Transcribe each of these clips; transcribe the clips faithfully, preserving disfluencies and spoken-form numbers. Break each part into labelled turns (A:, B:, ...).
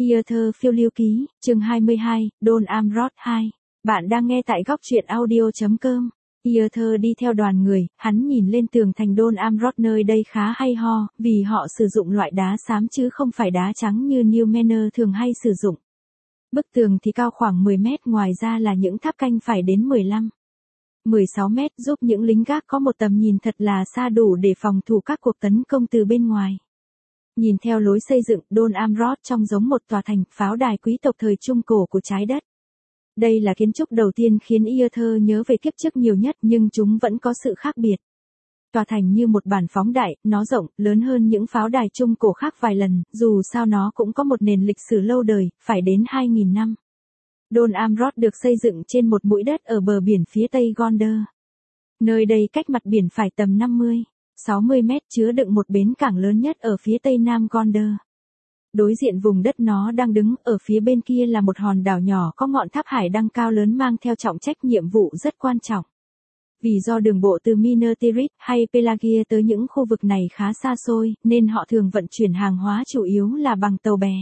A: Yêu thơ phiêu lưu ký, chương hai mươi hai, Don Amrod hai. Bạn đang nghe tại góc truyện audio.com. Yêu thơ đi theo đoàn người, hắn nhìn lên tường thành Don Amrod, nơi đây khá hay ho, vì họ sử dụng loại đá xám chứ không phải đá trắng như New Manor thường hay sử dụng. Bức tường thì cao khoảng mười mét, ngoài ra là những tháp canh phải đến mười lăm, mười sáu mét, giúp những lính gác có một tầm nhìn thật là xa, đủ để phòng thủ các cuộc tấn công từ bên ngoài. Nhìn theo lối xây dựng, Don Amrod trông giống một tòa thành, pháo đài quý tộc thời Trung Cổ của trái đất. Đây là kiến trúc đầu tiên khiến Yêu thơ nhớ về kiếp trước nhiều nhất, nhưng chúng vẫn có sự khác biệt. Tòa thành như một bản phóng đại, nó rộng, lớn hơn những pháo đài Trung Cổ khác vài lần, dù sao nó cũng có một nền lịch sử lâu đời, phải đến hai nghìn năm. Don Amrod được xây dựng trên một mũi đất ở bờ biển phía tây Gondor. Nơi đây cách mặt biển phải tầm năm mươi, sáu mươi mét, chứa đựng một bến cảng lớn nhất ở phía tây nam Gondor. Đối diện vùng đất nó đang đứng, ở phía bên kia là một hòn đảo nhỏ có ngọn tháp hải đăng cao lớn, mang theo trọng trách nhiệm vụ rất quan trọng. Vì do đường bộ từ Minas Tirith hay Pelagia tới những khu vực này khá xa xôi, nên họ thường vận chuyển hàng hóa chủ yếu là bằng tàu bè.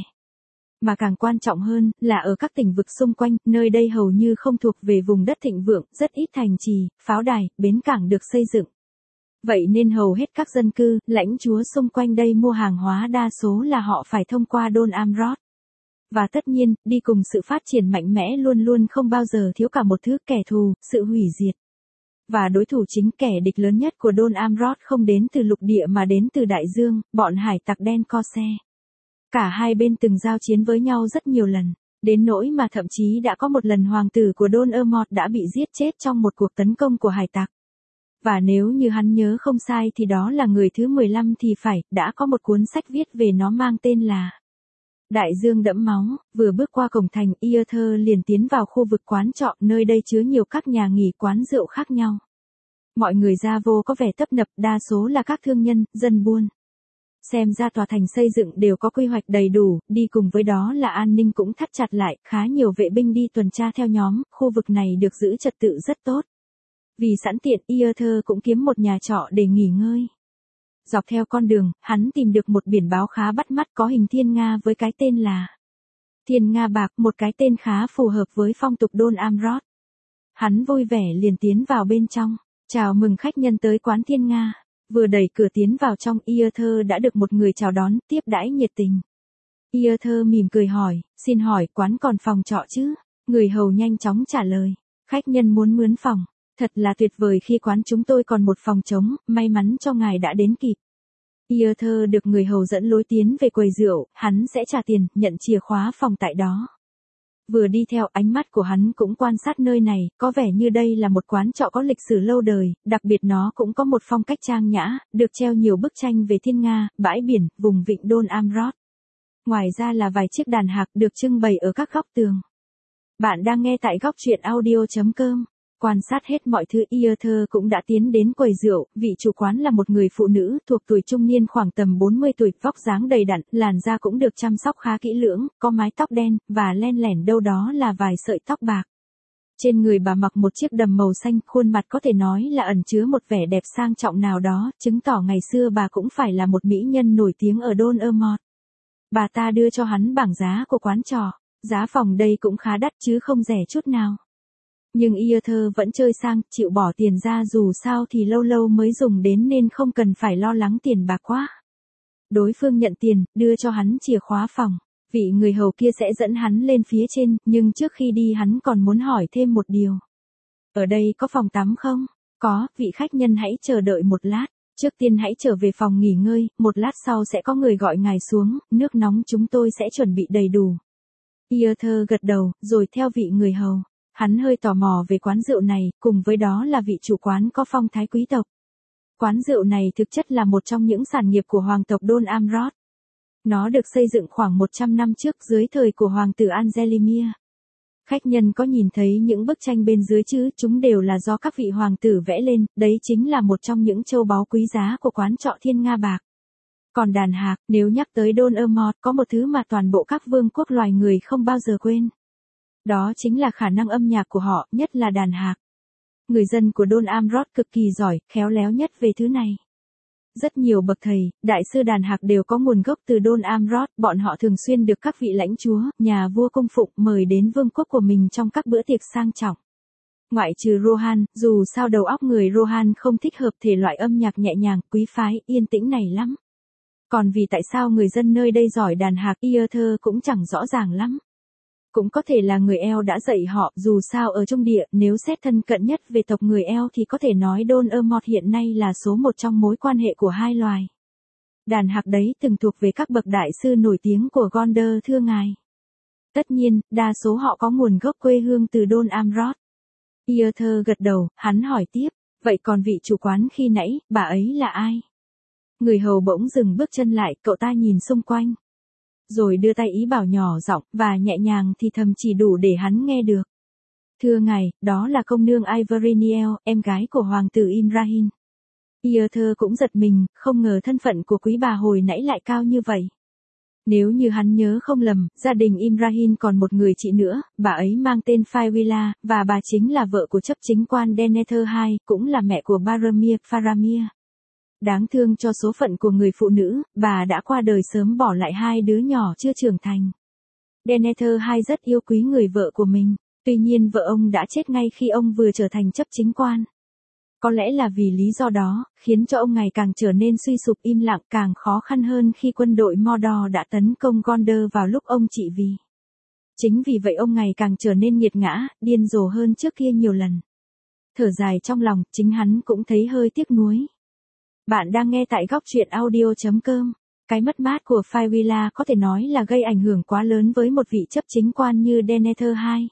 A: Mà càng quan trọng hơn, là ở các tỉnh vực xung quanh, nơi đây hầu như không thuộc về vùng đất thịnh vượng, rất ít thành trì, pháo đài, bến cảng được xây dựng. Vậy nên hầu hết các dân cư, lãnh chúa xung quanh đây mua hàng hóa đa số là họ phải thông qua Don Amrod. Và tất nhiên, đi cùng sự phát triển mạnh mẽ luôn luôn không bao giờ thiếu cả một thứ: kẻ thù, sự hủy diệt. Và đối thủ chính, kẻ địch lớn nhất của Don Amrod không đến từ lục địa mà đến từ đại dương, bọn hải tặc đen Corsair. Cả hai bên từng giao chiến với nhau rất nhiều lần, đến nỗi mà thậm chí đã có một lần hoàng tử của Don Amrod đã bị giết chết trong một cuộc tấn công của hải tặc. Và nếu như hắn nhớ không sai thì đó là người thứ mười lăm thì phải, đã có một cuốn sách viết về nó mang tên là Đại Dương Đẫm Máu. Vừa bước qua cổng thành, Yêu thơ liền tiến vào khu vực quán trọ, nơi đây chứa nhiều các nhà nghỉ quán rượu khác nhau. Mọi người ra vô có vẻ tấp nập, đa số là các thương nhân, dân buôn. Xem ra tòa thành xây dựng đều có quy hoạch đầy đủ, đi cùng với đó là an ninh cũng thắt chặt lại, khá nhiều vệ binh đi tuần tra theo nhóm, khu vực này được giữ trật tự rất tốt. Vì sẵn tiện, Yêu thơ cũng kiếm một nhà trọ để nghỉ ngơi. Dọc theo con đường, hắn tìm được một biển báo khá bắt mắt, có hình thiên nga với cái tên là Thiên Nga Bạc, một cái tên khá phù hợp với phong tục Don Amrod. Hắn vui vẻ liền tiến vào bên trong, chào mừng khách nhân tới quán Thiên Nga. Vừa đẩy cửa tiến vào trong, Yêu thơ đã được một người chào đón, tiếp đãi nhiệt tình. Yêu thơ mỉm cười hỏi, xin hỏi quán còn phòng trọ chứ? Người hầu nhanh chóng trả lời, khách nhân muốn mướn phòng. Thật là tuyệt vời khi quán chúng tôi còn một phòng trống, may mắn cho ngài đã đến kịp. Yêu thơ được người hầu dẫn lối tiến về quầy rượu, hắn sẽ trả tiền, nhận chìa khóa phòng tại đó. Vừa đi theo, ánh mắt của hắn cũng quan sát nơi này, có vẻ như đây là một quán trọ có lịch sử lâu đời, đặc biệt nó cũng có một phong cách trang nhã, được treo nhiều bức tranh về thiên nga, bãi biển, vùng vịnh Don Amrod. Ngoài ra là vài chiếc đàn hạc được trưng bày ở các góc tường. Bạn đang nghe tại góc truyện audio.com. Quan sát hết mọi thứ, Yêu thơ cũng đã tiến đến quầy rượu. Vị chủ quán là một người phụ nữ thuộc tuổi trung niên, khoảng tầm bốn mươi tuổi, vóc dáng đầy đặn, làn da cũng được chăm sóc khá kỹ lưỡng, có mái tóc đen, và len lẻn đâu đó là vài sợi tóc bạc. Trên người bà mặc một chiếc đầm màu xanh, khuôn mặt có thể nói là ẩn chứa một vẻ đẹp sang trọng nào đó, chứng tỏ ngày xưa bà cũng phải là một mỹ nhân nổi tiếng ở Don Amrod. Bà ta đưa cho hắn bảng giá của quán trọ. Giá phòng đây cũng khá đắt chứ không rẻ chút nào. Nhưng Yêu thơ vẫn chơi sang, chịu bỏ tiền ra, dù sao thì lâu lâu mới dùng đến nên không cần phải lo lắng tiền bạc quá. Đối phương nhận tiền, đưa cho hắn chìa khóa phòng. Vị người hầu kia sẽ dẫn hắn lên phía trên, nhưng trước khi đi hắn còn muốn hỏi thêm một điều. Ở đây có phòng tắm không? Có, vị khách nhân hãy chờ đợi một lát. Trước tiên hãy trở về phòng nghỉ ngơi, một lát sau sẽ có người gọi ngài xuống, nước nóng chúng tôi sẽ chuẩn bị đầy đủ. Yêu thơ gật đầu, rồi theo vị người hầu. Hắn hơi tò mò về quán rượu này, cùng với đó là vị chủ quán có phong thái quý tộc. Quán rượu này thực chất là một trong những sản nghiệp của hoàng tộc Don Amrod. Nó được xây dựng khoảng một trăm năm trước dưới thời của hoàng tử Angelimir. Khách nhân có nhìn thấy những bức tranh bên dưới chứ? Chúng đều là do các vị hoàng tử vẽ lên, đấy chính là một trong những châu báu quý giá của quán trọ Thiên Nga Bạc. Còn đàn hạc, nếu nhắc tới Don Amrod, có một thứ mà toàn bộ các vương quốc loài người không bao giờ quên. Đó chính là khả năng âm nhạc của họ, nhất là đàn hạc. Người dân của Don Amrod cực kỳ giỏi, khéo léo nhất về thứ này. Rất nhiều bậc thầy, đại sư đàn hạc đều có nguồn gốc từ Don Amroth, bọn họ thường xuyên được các vị lãnh chúa, nhà vua cung phụng mời đến vương quốc của mình trong các bữa tiệc sang trọng. Ngoại trừ Rohan, dù sao đầu óc người Rohan không thích hợp thể loại âm nhạc nhẹ nhàng, quý phái, yên tĩnh này lắm. Còn vì tại sao người dân nơi đây giỏi đàn hạc, Iother cũng chẳng rõ ràng lắm. Cũng có thể là người eo đã dạy họ, dù sao ở trong địa, nếu xét thân cận nhất về tộc người eo thì có thể nói Don Amroth hiện nay là số một trong mối quan hệ của hai loài. Đàn hạc đấy từng thuộc về các bậc đại sư nổi tiếng của Gondor thưa ngài. Tất nhiên, đa số họ có nguồn gốc quê hương từ Don Amroth. Iother gật đầu, hắn hỏi tiếp, vậy còn vị chủ quán khi nãy, bà ấy là ai? Người hầu bỗng dừng bước chân lại, cậu ta nhìn xung quanh. Rồi đưa tay ý bảo nhỏ giọng, và nhẹ nhàng thì thầm chỉ đủ để hắn nghe được. Thưa ngài, đó là công nương Ivory Niel, em gái của hoàng tử Imrahil. Iother cũng giật mình, không ngờ thân phận của quý bà hồi nãy lại cao như vậy. Nếu như hắn nhớ không lầm, gia đình Imrahil còn một người chị nữa, bà ấy mang tên Faywila, và bà chính là vợ của chấp chính quan Denethor hai, cũng là mẹ của Baromir, Faramir. Đáng thương cho số phận của người phụ nữ, bà đã qua đời sớm bỏ lại hai đứa nhỏ chưa trưởng thành. Denethor hai rất yêu quý người vợ của mình, tuy nhiên vợ ông đã chết ngay khi ông vừa trở thành chấp chính quan. Có lẽ là vì lý do đó, khiến cho ông ngày càng trở nên suy sụp im lặng, càng khó khăn hơn khi quân đội Mordor đã tấn công Gondor vào lúc ông trị vì. Chính vì vậy ông ngày càng trở nên nghiệt ngã, điên rồ hơn trước kia nhiều lần. Thở dài trong lòng, chính hắn cũng thấy hơi tiếc nuối. Bạn đang nghe tại góc truyện audio chấm com. Cái mất mát của Faywila có thể nói là gây ảnh hưởng quá lớn với một vị chấp chính quan như Denethor hai.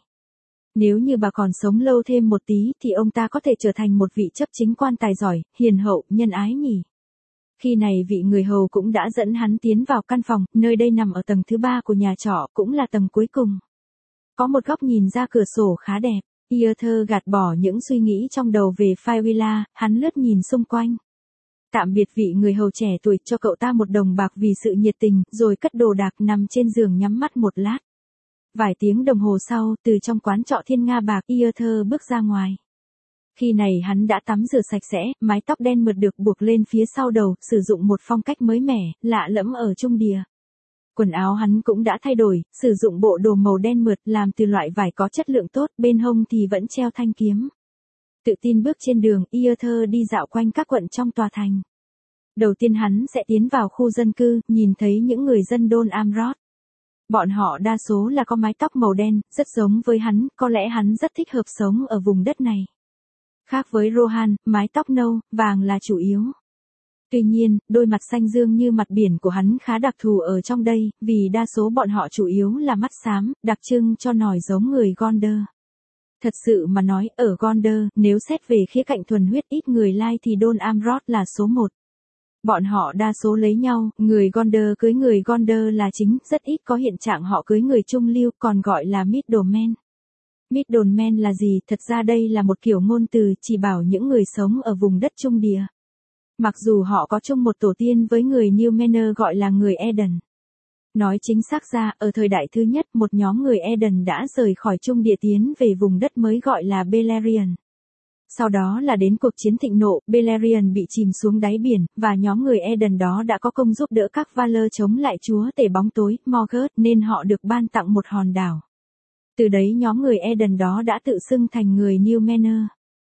A: Nếu như bà còn sống lâu thêm một tí thì ông ta có thể trở thành một vị chấp chính quan tài giỏi, hiền hậu, nhân ái nhỉ. Khi này vị người hầu cũng đã dẫn hắn tiến vào căn phòng, nơi đây nằm ở tầng thứ ba của nhà trọ, cũng là tầng cuối cùng. Có một góc nhìn ra cửa sổ khá đẹp. Iother gạt bỏ những suy nghĩ trong đầu về Faywila, hắn lướt nhìn xung quanh. Tạm biệt vị người hầu trẻ tuổi, cho cậu ta một đồng bạc vì sự nhiệt tình, rồi cất đồ đạc nằm trên giường nhắm mắt một lát. Vài tiếng đồng hồ sau, từ trong quán trọ Thiên Nga Bạc, Iother bước ra ngoài. Khi này hắn đã tắm rửa sạch sẽ, mái tóc đen mượt được buộc lên phía sau đầu, sử dụng một phong cách mới mẻ, lạ lẫm ở Trung Địa. Quần áo hắn cũng đã thay đổi, sử dụng bộ đồ màu đen mượt làm từ loại vải có chất lượng tốt, bên hông thì vẫn treo thanh kiếm. Tự tin bước trên đường, Iother đi dạo quanh các quận trong tòa thành. Đầu tiên hắn sẽ tiến vào khu dân cư, nhìn thấy những người dân Don Amroth. Bọn họ đa số là có mái tóc màu đen, rất giống với hắn, có lẽ hắn rất thích hợp sống ở vùng đất này. Khác với Rohan, mái tóc nâu, vàng là chủ yếu. Tuy nhiên, đôi mặt xanh dương như mặt biển của hắn khá đặc thù ở trong đây, vì đa số bọn họ chủ yếu là mắt xám, đặc trưng cho nòi giống người Gondor. Thật sự mà nói, ở Gondor, nếu xét về khía cạnh thuần huyết ít người lai thì Don Amroth là số một. Bọn họ đa số lấy nhau, người Gondor cưới người Gondor là chính, rất ít có hiện trạng họ cưới người trung lưu, còn gọi là middleman. Middleman là gì? Thật ra đây là một kiểu ngôn từ chỉ bảo những người sống ở vùng đất Trung Địa. Mặc dù họ có chung một tổ tiên với người Numenor gọi là người Eden. Nói chính xác ra, ở thời đại thứ nhất, một nhóm người Eden đã rời khỏi Trung Địa tiến về vùng đất mới gọi là Beleriand. Sau đó là đến cuộc chiến thịnh nộ, Beleriand bị chìm xuống đáy biển, và nhóm người Eden đó đã có công giúp đỡ các Valar chống lại chúa tể bóng tối, Morgoth, nên họ được ban tặng một hòn đảo. Từ đấy nhóm người Eden đó đã tự xưng thành người Numenor.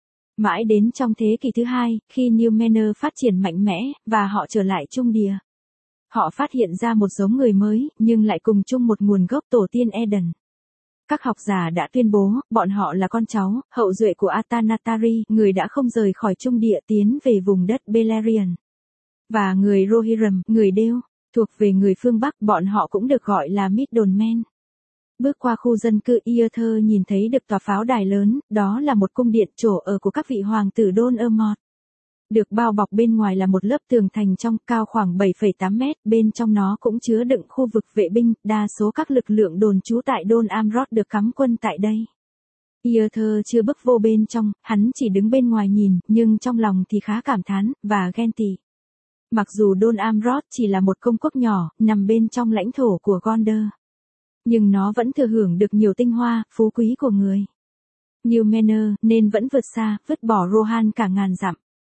A: Mãi đến trong thế kỷ thứ hai, khi Numenor phát triển mạnh mẽ, và họ trở lại Trung Địa. Họ phát hiện ra một giống người mới, nhưng lại cùng chung một nguồn gốc tổ tiên Eden. Các học giả đã tuyên bố, bọn họ là con cháu, hậu duệ của Atanatari, người đã không rời khỏi Trung Địa tiến về vùng đất Beleriand. Và người Rohirrim, người Đêu, thuộc về người phương Bắc, bọn họ cũng được gọi là Middlemen. Bước qua khu dân cư, Iother nhìn thấy được tòa pháo đài lớn, đó là một cung điện chỗ ở của các vị hoàng tử Don Amroth. Được bao bọc bên ngoài là một lớp tường thành trong, cao khoảng bảy phẩy tám mét, bên trong nó cũng chứa đựng khu vực vệ binh, đa số các lực lượng đồn trú tại Don Amroth được cắm quân tại đây. Iother chưa bước vô bên trong, hắn chỉ đứng bên ngoài nhìn, nhưng trong lòng thì khá cảm thán, và ghen tị. Mặc dù Don Amroth chỉ là một công quốc nhỏ, nằm bên trong lãnh thổ của Gondor, nhưng nó vẫn thừa hưởng được nhiều tinh hoa, phú quý của người Numenor, nên vẫn vượt xa, vứt bỏ Rohan cả ngàn dặm.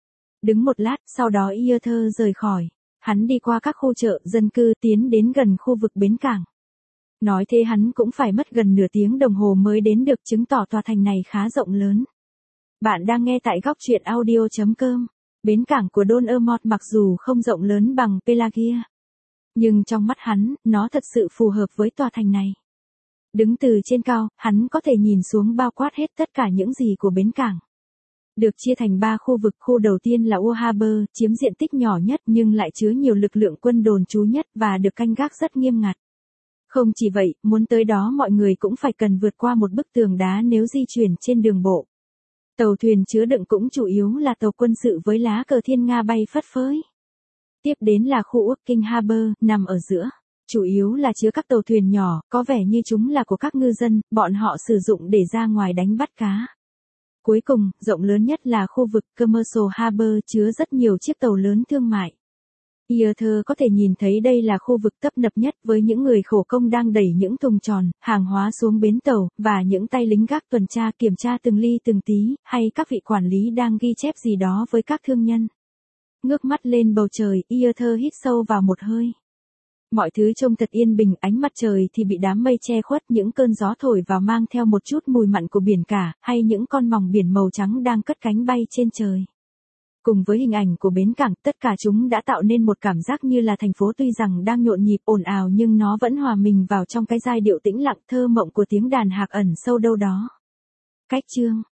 A: Đứng một lát, sau đó Arthur rời khỏi. Hắn đi qua các khu chợ, dân cư, tiến đến gần khu vực bến cảng. Nói thế hắn cũng phải mất gần nửa tiếng đồng hồ mới đến được, chứng tỏ tòa thành này khá rộng lớn. Bạn đang nghe tại góc truyện audio chấm com. Bến cảng của Don Ermont mặc dù không rộng lớn bằng Pelagia, nhưng trong mắt hắn, nó thật sự phù hợp với tòa thành này. Đứng từ trên cao, hắn có thể nhìn xuống bao quát hết tất cả những gì của bến cảng. Được chia thành ba khu vực, khu đầu tiên là Ur Harbor, chiếm diện tích nhỏ nhất nhưng lại chứa nhiều lực lượng quân đồn trú nhất và được canh gác rất nghiêm ngặt. Không chỉ vậy, muốn tới đó mọi người cũng phải cần vượt qua một bức tường đá nếu di chuyển trên đường bộ. Tàu thuyền chứa đựng cũng chủ yếu là tàu quân sự với lá cờ thiên nga bay phất phới. Tiếp đến là khu Working Harbor, nằm ở giữa. Chủ yếu là chứa các tàu thuyền nhỏ, có vẻ như chúng là của các ngư dân, bọn họ sử dụng để ra ngoài đánh bắt cá. Cuối cùng, rộng lớn nhất là khu vực Commercial Harbor, chứa rất nhiều chiếc tàu lớn thương mại. Arthur có thể nhìn thấy đây là khu vực tấp nập nhất, với những người khổ công đang đẩy những thùng tròn, hàng hóa xuống bến tàu, và những tay lính gác tuần tra kiểm tra từng ly từng tí, hay các vị quản lý đang ghi chép gì đó với các thương nhân. Ngước mắt lên bầu trời, Arthur hít sâu vào một hơi. Mọi thứ trông thật yên bình, ánh mặt trời thì bị đám mây che khuất, những cơn gió thổi vào mang theo một chút mùi mặn của biển cả, hay những con mòng biển màu trắng đang cất cánh bay trên trời. Cùng với hình ảnh của bến cảng, tất cả chúng đã tạo nên một cảm giác như là thành phố tuy rằng đang nhộn nhịp ồn ào nhưng nó vẫn hòa mình vào trong cái giai điệu tĩnh lặng thơ mộng của tiếng đàn hạc ẩn sâu đâu đó. Cách chương